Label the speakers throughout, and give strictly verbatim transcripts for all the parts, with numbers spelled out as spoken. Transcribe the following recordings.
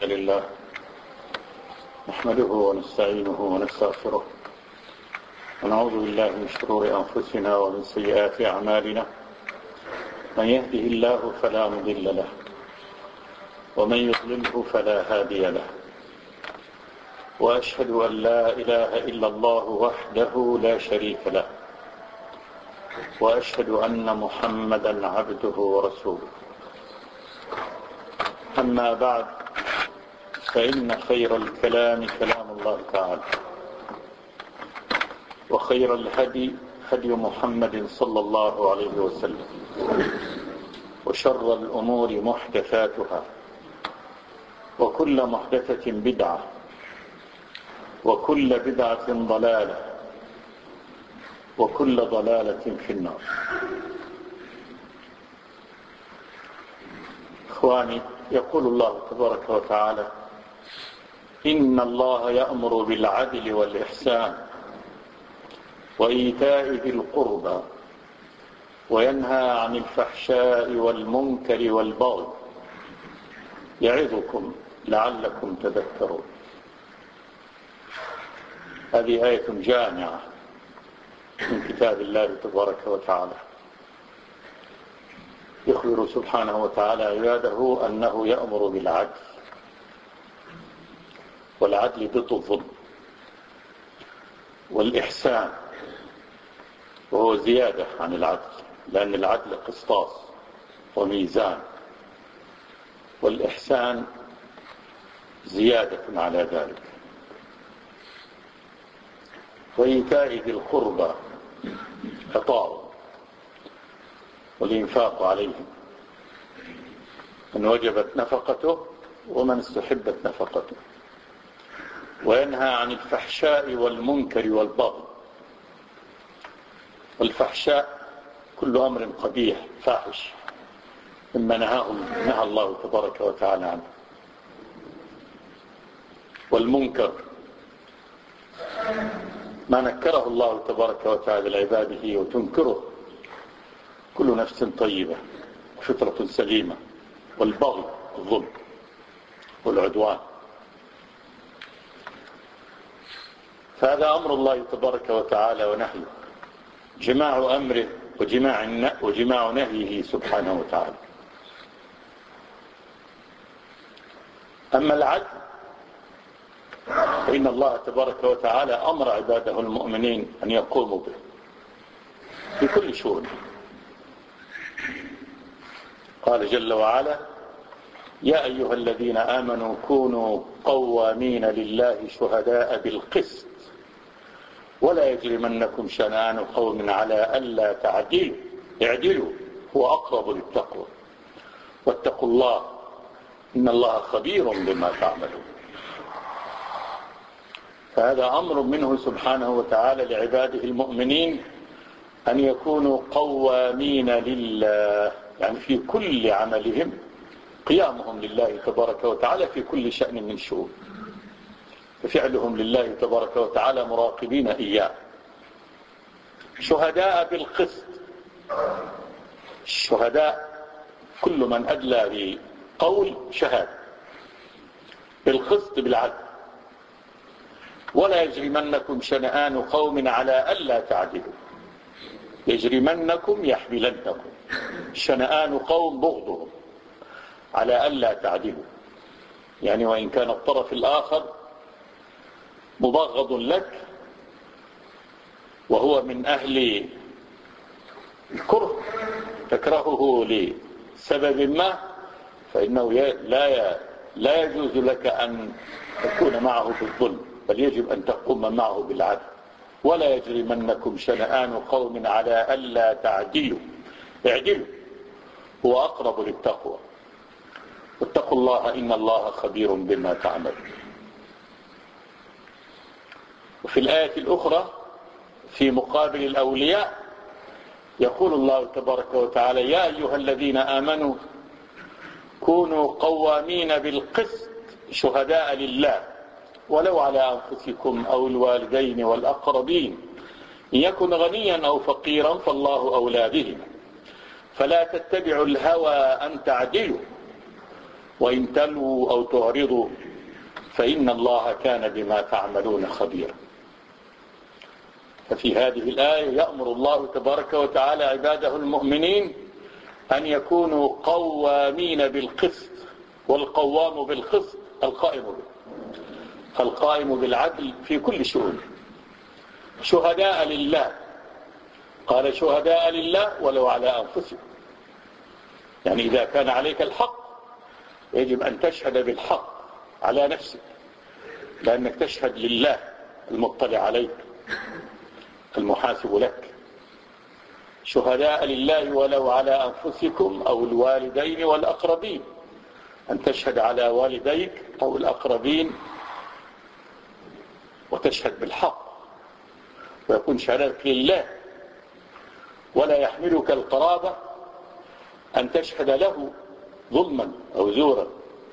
Speaker 1: لله نحمده ونستعينه ونستغفره ونعوذ بالله من شرور أنفسنا ومن سيئات أعمالنا. من يهده الله فلا مضل له ومن يضلله فلا هادي له، وأشهد أن لا إله إلا الله وحده لا شريك له، وأشهد أن محمدا عبده ورسوله. أما بعد، فإن خير الكلام كلام الله تعالى، وخير الهدي هدي محمد صلى الله عليه وسلم، وشر الأمور محدثاتها، وكل محدثة بدعة، وكل بدعة ضلالة، وكل ضلالة في النار. إخواني، يقول الله تبارك وتعالى: إن الله يأمر بالعدل والإحسان وإيتاء ذي القربى وينهى عن الفحشاء والمنكر والبغي يعظكم لعلكم تذكرون. هذه آية جامعة من كتاب الله تبارك وتعالى، يخبر سبحانه وتعالى عباده أنه يأمر بالعدل، والعدل ضد الظلم، والإحسان وهو زيادة عن العدل، لأن العدل قسطاس وميزان، والإحسان زيادة على ذلك. وإيتاء ذي القربى عطاء والإنفاق عليهم، من وجبت نفقته ومن استحبت نفقته. وينهى عن الفحشاء والمنكر والبغي. والفحشاء كل أمر قبيح فاحش مما نهاه نهى الله تبارك وتعالى عنه. والمنكر ما نكره الله تبارك وتعالى لعباده وتنكره كل نفس طيبة وفطرة سليمة. والبغي الظلم والعدوان. فهذا أمر الله تبارك وتعالى ونهيه، جماع أمره وجماع وجماع نهيه سبحانه وتعالى. أما العدل فإن الله تبارك وتعالى أمر عباده المؤمنين أن يقوموا به في كل شؤون. قال جل وعلا: يا أيها الذين آمنوا كونوا قوامين لله شهداء بالقسط ولا يجرمنكم شنآن قوم على ألا تعدلوا اعدلوا هو أقرب للتقوى واتقوا الله إن الله خبير بما تعملون. فهذا أمر منه سبحانه وتعالى لعباده المؤمنين أن يكونوا قوامين لله، يعني في كل عملهم قيامهم لله تبارك وتعالى في كل شأن من شؤون، ففعلهم لله تبارك وتعالى مراقبين إياه. شهداء بالقسط، الشهداء كل من أدلى بقول شهادة، بالقسط بالعدل. ولا يجرمنكم شنآن قوم على ألا تعدلوا، يجرمنكم يحملنكم، شنآن قوم بغضهم على ألا تعدلوا، يعني وإن كان الطرف الآخر مبغض لك وهو من أهل الكره تكرهه لسبب ما، فإنه لا لا يجوز لك أن تكون معه في الظلم، بل يجب أن تقوم معه بالعدل. ولا يجرمنكم شنآن قوم على ألا تعدلوا اعدلوا هو أقرب للتقوى واتقوا الله إن الله خبير بما تعملون. وفي الآية الأخرى في مقابل الأولياء يقول الله تبارك وتعالى: يا أيها الذين آمنوا كونوا قوامين بالقسط شهداء لله ولو على أنفسكم أو الوالدين والأقربين إن يكن غنيا أو فقيرا فالله أولى بهما فلا تتبعوا الهوى أن تعدلوا وإن تلووا أو تعرضوا فإن الله كان بما تعملون خبيرا. ففي هذه الآية يأمر الله تبارك وتعالى عباده المؤمنين أن يكونوا قوامين بالقسط، والقوام بالقسط القائم به، القائم بالعدل في كل شؤون، شهداء لله. قال شهداء لله ولو على أنفسهم، يعني إذا كان عليك الحق يجب أن تشهد بالحق على نفسك، لأنك تشهد لله المطلع عليك المحاسب لك. شهداء لله ولو على أنفسكم أو الوالدين والأقربين، أن تشهد على والديك أو الأقربين وتشهد بالحق ويكون شهادتك لله، ولا يحملك القرابة أن تشهد له ظلما أو زورا.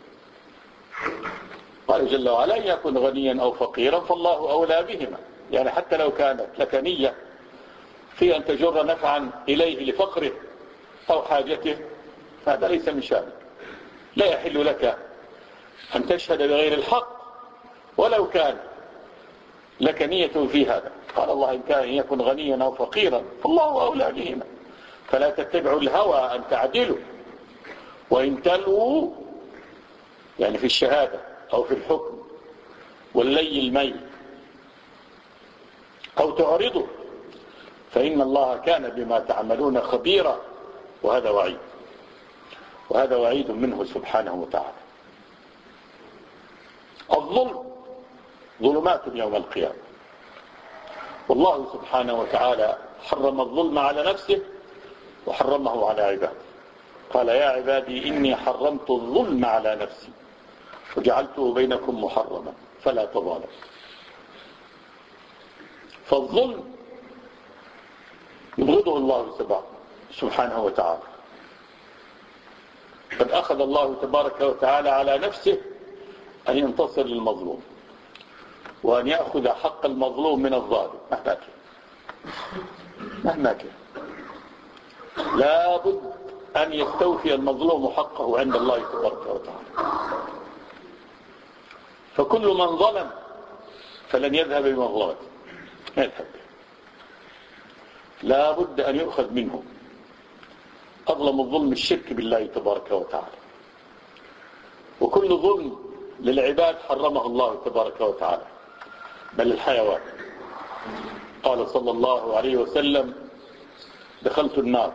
Speaker 1: قال جل وعلا: إن يكن غنيا أو فقيرا فالله أولى بهما. يعني حتى لو كانت لك نية في أن تجر نفعا إليه لفقره أو حاجته فهذا ليس من شأنك، لا يحل لك أن تشهد بغير الحق ولو كان لك نية في هذا. قال الله: إن كان يكن غنيا أو فقيرا فالله أولى بهما فلا تتبعوا الهوى أن تعدلوا وإن تلووا، يعني في الشهادة أو في الحكم واللي الميل، أو تعرضوا فإن الله كان بما تعملون خبيرا. وهذا وعيد، وهذا وعيد منه سبحانه وتعالى. الظلم ظلمات يوم القيامة، والله سبحانه وتعالى حرم الظلم على نفسه وحرمه على عباده. قال: يا عبادي إني حرمت الظلم على نفسي وجعلته بينكم محرما فلا تظالموا. فالظلم يبغضه الله سبحانه وتعالى. قد أخذ الله تبارك وتعالى على نفسه أن ينتصر للمظلوم وأن يأخذ حق المظلوم من الظالم مهما كان، مهما كان لا بد أن يستوفي المظلوم حقه عند الله تبارك وتعالى. فكل من ظلم فلن يذهب بمظلمته، يذهب، لا بد أن يؤخذ منه. أظلم الظلم الشرك بالله تبارك وتعالى، وكل ظلم للعباد حرمه الله تبارك وتعالى، بل الحيوان. قال صلى الله عليه وسلم: دخلت النار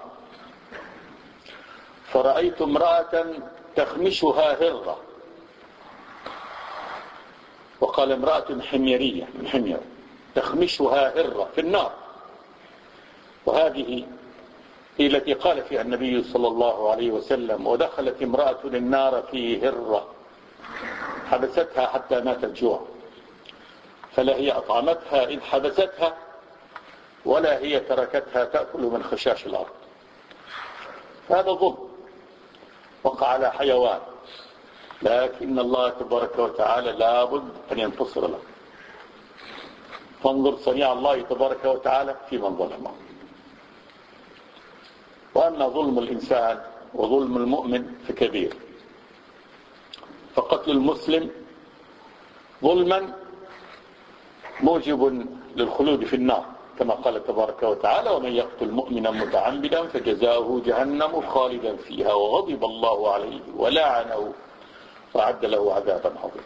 Speaker 1: فرأيت امرأة تخمشها هرة، وقال امرأة حميرية من حمير تخمشها هرة في النار. وهذه هي التي قال فيها النبي صلى الله عليه وسلم: ودخلت امرأة النار في هرة حبستها حتى ماتت جوع، فلا هي أطعمتها إذ حبستها ولا هي تركتها تأكل من خشاش الأرض. هذا ظلم وقع على حيوان، لكن الله تبارك وتعالى لابد أن ينتصر له. فانظر صنيع الله تبارك وتعالى في من ظلمه. وأما ظلم الإنسان وظلم المؤمن فكبير. فقتل المسلم ظلما موجب للخلود في النار، كما قال تبارك وتعالى: ومن يقتل مؤمنا متعمدا فجزاؤه جهنم خالدا فيها وغضب الله عليه ولعنه وأعد له عذابا عظيما.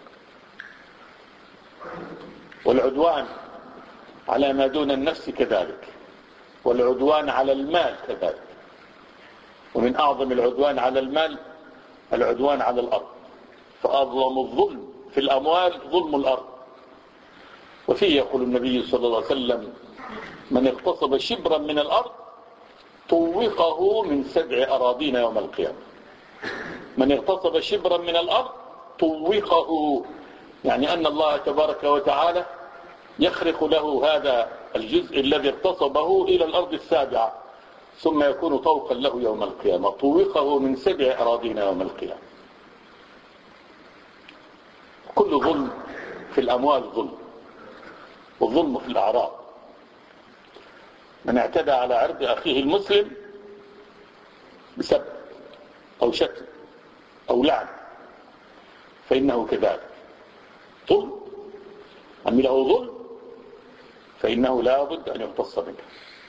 Speaker 1: والعدوان على ما دون النفس كذلك، والعدوان على المال كذلك. ومن أعظم العدوان على المال العدوان على الأرض، فأظلم الظلم في الأموال ظلم الأرض. وفيه يقول النبي صلى الله عليه وسلم: من اغتصب شبرا من الأرض طوقه من سبع أراضين يوم القيامة. من اغتصب شبرا من الأرض طوقه، يعني أن الله تبارك وتعالى يخرق له هذا الجزء الذي اغتصبه إلى الأرض السابعة، ثم يكون طوقا له يوم القيامة. طوقه من سبع أراضين يوم القيامة. كل ظلم في الأموال ظلم، والظلم في الأعراض. من اعتدى على عرض أخيه المسلم بسب أو شتم أو لعن فإنه كذلك ظلم، عمله ظلم فإنه لا بد أن يقتص منه.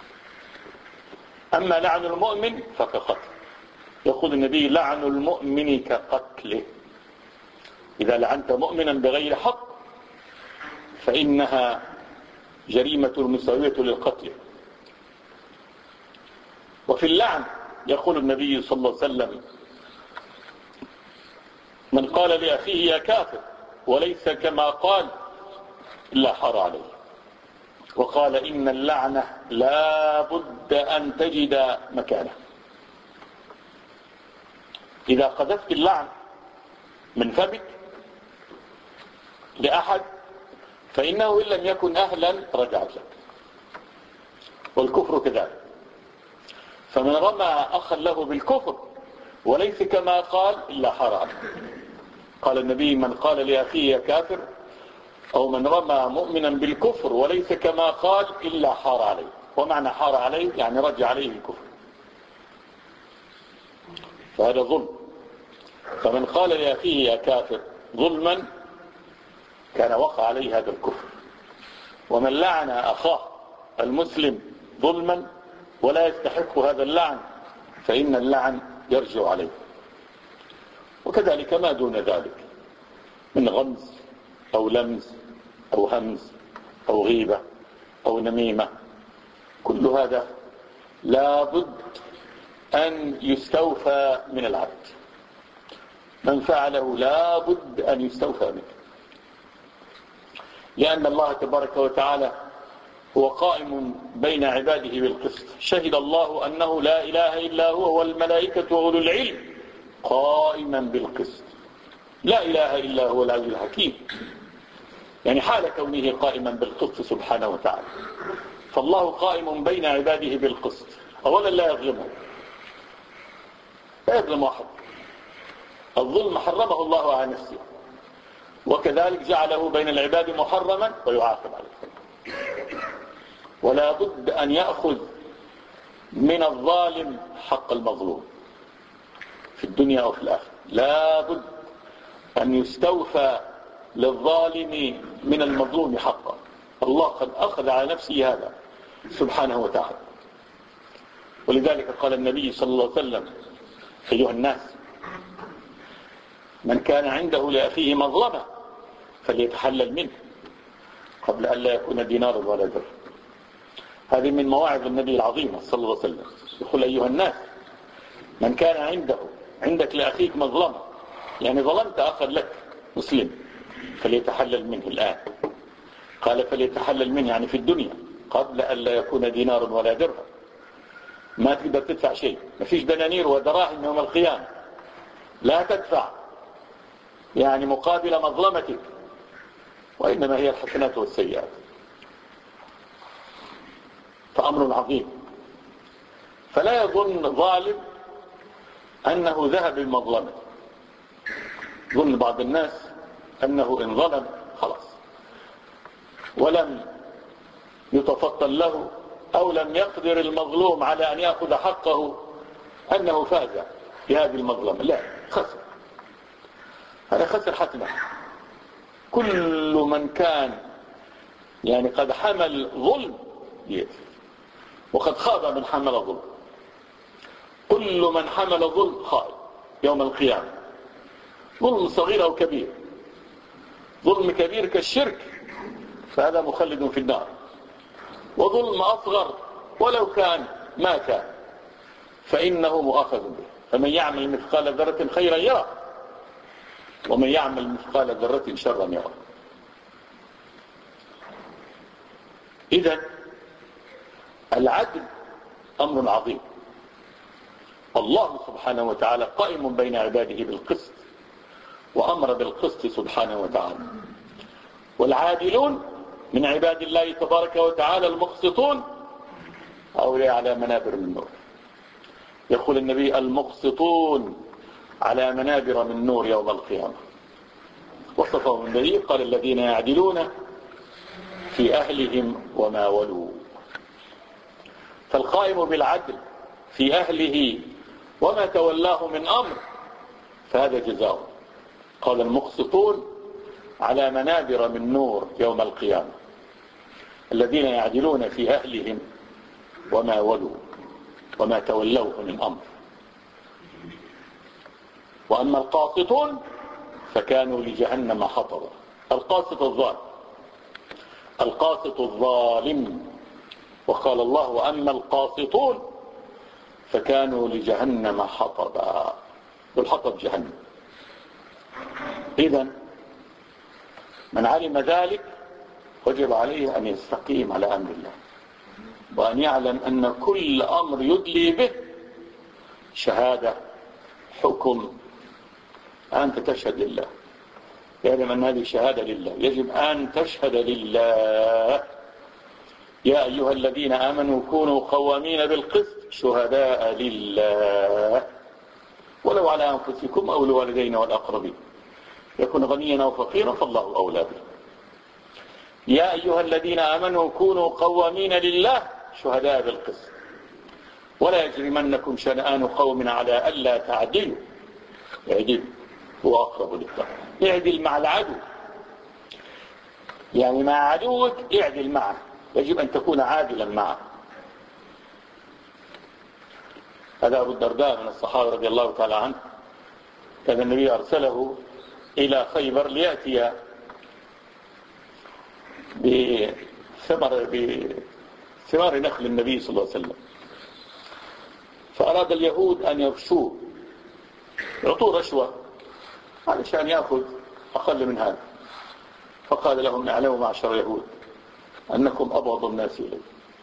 Speaker 1: أما لعن المؤمن فكقتل، يقول النبي لعن المؤمن كقتله. إذا لعنت مؤمنا بغير حق فإنها جريمة مساوية للقتل. وفي اللعن يقول النبي صلى الله عليه وسلم من قال لأخيه يا كافر وليس كما قال إلا حار عليه. وقال إن اللعنة لا بد أن تجد مكانه. إذا قذفت اللعن من فمك لأحد فإنه إن لم يكن أهلا رجعت لك. والكفر كذلك، فمن رمى أخا له بالكفر وليس كما قال إلا حار عليه. قال النبي من قال لأخيه يا كافر أو من رمى مؤمنا بالكفر وليس كما قال إلا حار عليه. ومعنى حار عليه يعني رجع عليه الكفر، فهذا ظلم. فمن قال لأخيه يا كافر ظلما كان وقع عليه هذا الكفر. ومن لعن أخاه المسلم ظلما ولا يستحق هذا اللعن فإن اللعن يرجع عليه. وكذلك ما دون ذلك من غمز أو لمز أو همز أو غيبة أو نميمة، كل هذا لا بد أن يستوفى من العبد. من فعله لا بد أن يستوفى منه، لأن الله تبارك وتعالى هو قائم بين عباده بالقسط. شهد الله أنه لا إله إلا هو والملائكة وأولو العلم قائما بالقسط. لا إله إلا هو العزيز الحكيم، يعني حال كونه قائما بالقسط سبحانه وتعالى. فالله قائم بين عباده بالقسط. أولا لا يظلمه، لا يظلم أحد. الظلم حرمه الله على نفسه، وكذلك جعله بين العباد محرما ويعاقب عليه. ولا بد أن يأخذ من الظالم حق المظلوم في الدنيا وفي الآخرة. لا بد أن يستوفى للظالم من المظلوم حقا. الله قد أخذ على نفسه هذا سبحانه وتعالى. ولذلك قال النبي صلى الله عليه وسلم أيها الناس من كان عنده لأخيه مظلمة فليتحلل منه قبل أن لا يكون دينار ولا درهم. هذه من مواعظ النبي العظيمة صلى الله عليه وسلم. يقول أيها الناس من كان عنده عندك لأخيك مظلمة، يعني ظلمت أخا لك مسلم، فليتحلل منه الآن. قال فليتحلل منه يعني في الدنيا قبل أن لا يكون دينار ولا درهم. ما تقدر تدفع شيء، ما فيش دنانير ودراهم يوم القيامة، لا تدفع يعني مقابل مظلمتك، وإنما هي الحسنات والسيئات. فأمر عظيم. فلا يظن ظالم أنه ذهب بالمظلمة. ظن بعض الناس أنه إن ظلم خلاص ولم يتفطن له أو لم يقدر المظلوم على أن يأخذ حقه أنه فاز بهذه المظلمة. لا، خسر. هذا خسر حتما. كل من كان يعني قد حمل ظلم يأتي، وقد خاب من حمل ظلم. كل من حمل ظلم خائب يوم القيامة، ظلم صغير أو كبير. ظلم كبير كالشرك فهذا مخلد في النار، وظلم أصغر ولو كان ما كان فإنه مؤاخذ به. فمن يعمل مثقال ذرة خيرا يرى ومن يعمل مثقال ذرة شرا يرى. إذن العدل أمر عظيم. الله سبحانه وتعالى قائم بين عباده بالقسط، وأمر بالقسط سبحانه وتعالى. والعادلون من عباد الله تبارك وتعالى المقسطون هؤلاء على منابر من نور. يقول النبي المقسطون على منابر من نور يوم القيامة. وصفهم النبي قال الذين يعدلون في أهلهم وما ولوا. فالقائم بالعدل في أهله وما تولاه من أمر فهذا جزاؤه. قال المقسطون على منابر من نور يوم القيامة الذين يعدلون في أهلهم وما ولوا وما تولوه من أمر. وأما القاسطون فكانوا لجهنم حطبا. القاسط الظالم، القاسط الظالم. وقال الله وأما القاسطون فكانوا لجهنم حطبا، والحطب جهنم. إذن من علم ذلك وجب عليه أن يستقيم على أمر الله، وأن يعلم أن كل أمر يدلي به شهادة حكم، أنت تشهد لله، يعلم أن هذه شهادة لله، يجب أن تشهد لله. يا أيها الذين آمنوا كونوا قوامين بالقسط شهداء لله ولو على أنفسكم أو الوالدين والأقربين، يكون غنيا أو فقيرا فالله أولى به. يا أيها الذين آمنوا كونوا قوامين لله شهداء بالقسط ولا يجرمنكم شنآن قوم على ألا تعدلوا اعدلوا هو أقرب للتقوى. اعدل مع العدو، يعني مع عدوك اعدل معه، يجب أن تكون عادلا معه. هذا أبو الدرداء من الصحابة رضي الله تعالى عنه، كان النبي أرسله إلى خيبر ليأتي بثمر بثمار نخل النبي صلى الله عليه وسلم، فأراد اليهود أن يرشوه يعطوه رشوة علشان يأخذ أقل من هذا، فقال لهم اعلموا معشر اليهود أنكم أبغض الناس إليه،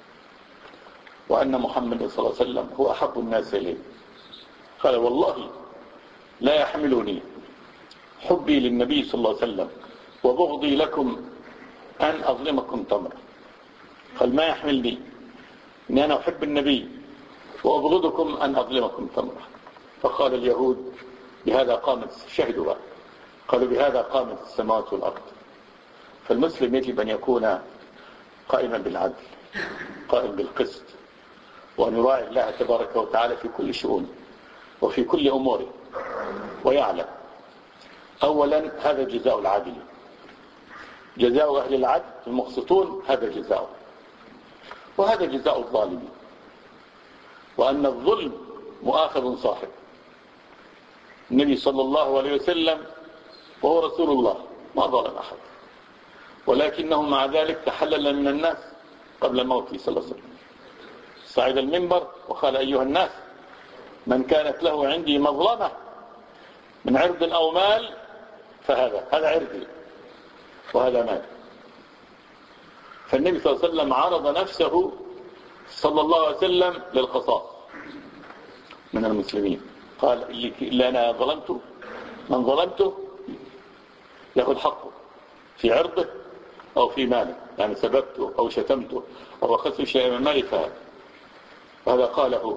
Speaker 1: وأن محمد صلى الله عليه وسلم هو أحب الناس إليه. قال والله لا يحملني حبي للنبي صلى الله عليه وسلم وبغضي لكم أن أظلمكم تمرا. قال ما يحملني أني أنا أحب النبي وأبغضكم أن أظلمكم تمرا. فقال اليهود بهذا قامت، شهدوا بقى، قالوا بهذا قامت السماوات والأرض. فالمسلم يجب أن يكون قائما بالعدل، قائم بالقسط، وأن يراعي الله تبارك وتعالى في كل شؤونه وفي كل أموره، ويعلم أولا هذا جزاء العادل، جزاء أهل العدل المقسطون هذا جزاء، وهذا جزاء الظالمين، وأن الظلم مؤاخذ صاحب. النبي صلى الله عليه وسلم وهو رسول الله ما ظلم أحد، ولكنه مع ذلك تحلل من الناس قبل موته صلى الله عليه وسلم، صعد المنبر وقال أيها الناس من كانت له عندي مظلمة من عرض أو مال فهذا هذا عرضي وهذا مال. فالنبي صلى الله عليه وسلم عرض نفسه صلى الله عليه وسلم للقصاص من المسلمين، قال اللي أنا ظلمته من ظلمته يأخذ حقه في عرضه أو في ماله، يعني سببته أو شتمته أو أخذت شيئا من ماله فهذا. وهذا قاله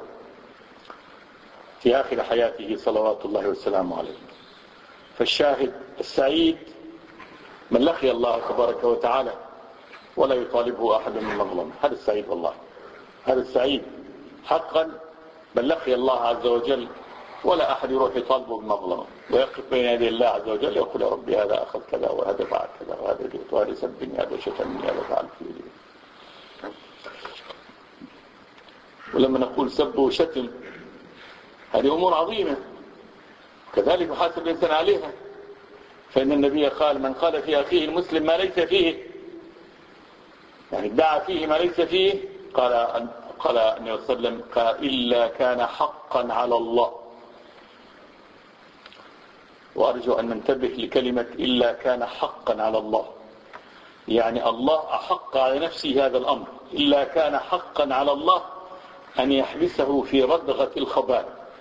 Speaker 1: في آخر حياته صلوات الله والسلام عليه. فالشاهد السعيد من لقي الله تبارك وتعالى ولا يطالبه أحد من مظلمة، هذا السعيد والله، هذا السعيد حقا من لقي الله عز وجل ولا أحد يروح يطالبه بمظلمة، ويقف بين يدي الله عز وجل يقول يا ربي هذا أخذ كذا وهذا فعل كذا وهذا جئت وهذا سبني هذا شتمني هذا فعل فيه. ولما نقول سب وشتم هذه أمور عظيمة، كذلك يحاسب الإنسان عليها، فإن النبي قال من قال في أخيه المسلم ما ليس فيه، يعني ادعى فيه ما ليس فيه، قال قال النبي صلى الله عليه وسلم قال إلا كان حقا على الله. وأرجو أن ننتبه لكلمة إلا كان حقا على الله، يعني الله أحق على نفسه هذا الأمر، إلا كان حقا على الله أن يحبسه في ردغة الخبال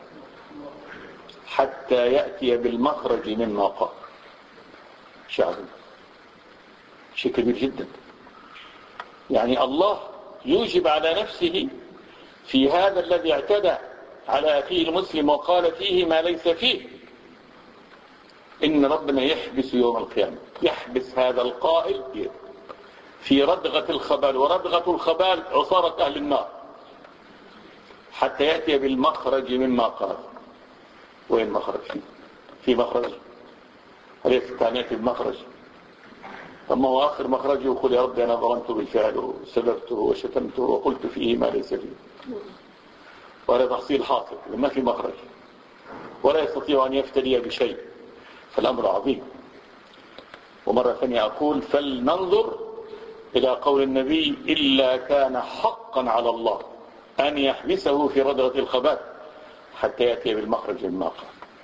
Speaker 1: حتى يأتي بالمخرج مما قال. شعب شيء كبير جدا، يعني الله يوجب على نفسه في هذا الذي اعتدى على أخيه المسلم وقال فيه ما ليس فيه، إن ربنا يحبس يوم القيامة، يحبس هذا القائل في ردغة الخبال، وردغة الخبال عصارة أهل النار، حتى يأتي بالمخرج مما قال. وين مخرج؟ في مخرج هل يستطيع أن يأتي بمخرج؟ أما هو آخر مخرجه يقول يا ربي أنا ظلمت بالفعل وسببته وشتمته وقلت فيه ما ليس فيه، وهذا تحصيل حاصل ما في مخرج، ولا يستطيع أن يفتدي بشيء، فالأمر عظيم. ومرة ثانية أقول فلننظر إلى قول النبي إلا كان حقا على الله أن يحبسه في ردرة الخبات حتى يأتي بالمخرج الماقع.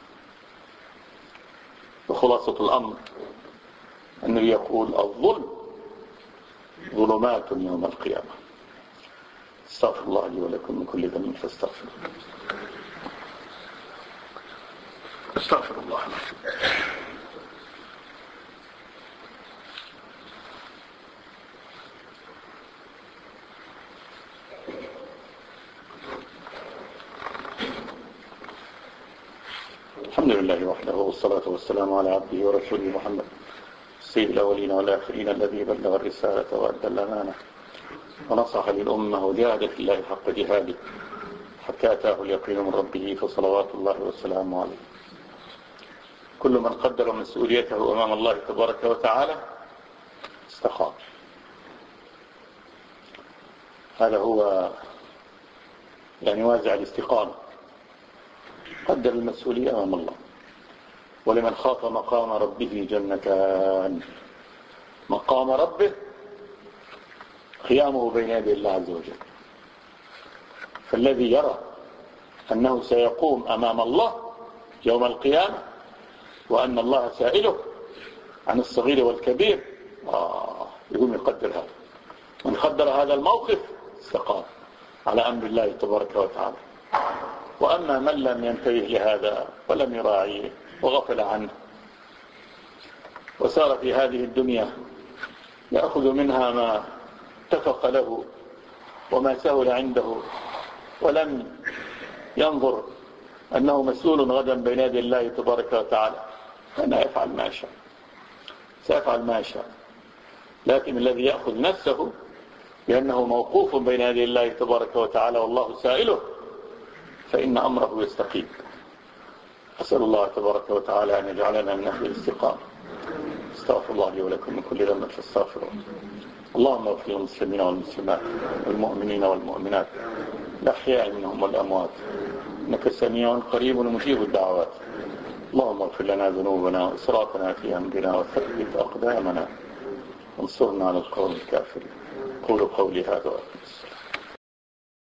Speaker 1: وخلاصة الأمر النبي يقول الظلم ظلمات يوم القيامة. استغفر الله لي ولكم من كل ذنب فاستغفروا. استغفر الله. الحمد لله وحده والصلاة والسلام على عبده ورسوله محمد سيد الأولين والآخرين الذي بلغ الرسالة وأدى الأمانة ونصح للأمة وجاهد في الله حق جهاده حتى أتاه اليقين من ربه فصلوات الله والسلام عليه. كل من قدر مسؤوليته أمام الله تبارك وتعالى استقام. هذا هو يعني وازع الاستقامة، قدر المسؤولية أمام الله. ولمن خاف مقام ربه جنتان، مقام ربه قيامه بين يدي الله عز وجل، فالذي يرى أنه سيقوم أمام الله يوم القيامة وأن الله سائله عن الصغير والكبير آه يقوم يقدر هذا. من قدر هذا الموقف استقام على أمر الله تبارك وتعالى. وأما من لم ينتبه لهذا ولم يراعيه وغفل عنه وسار في هذه الدنيا يأخذ منها ما اتفق له وما سهل عنده، ولم ينظر أنه مسؤول غدا بين يدي الله تبارك وتعالى، فأنا يفعل ما شاء سيفعل ما شاء. لكن الذي يأخذ نفسه بأنه موقوف بين يدي الله تبارك وتعالى والله سائله فإن أمره يستقيم. أسأل الله تبارك وتعالى أن يجعلنا من أهل الاستقامة. استغفر الله لي ولكم من كل ذنب فاستغفروه. اللهم اغفر للمسلمين والمسلمات والمؤمنين والمؤمنات الأحياء منهم والأموات إنك سميع قريب مجيب الدعوات. اللهم اغفر لنا ذنوبنا وإسرافنا في أمرنا وثبت أقدامنا وانصرنا على القوم الكافرين. قولوا قولي هذا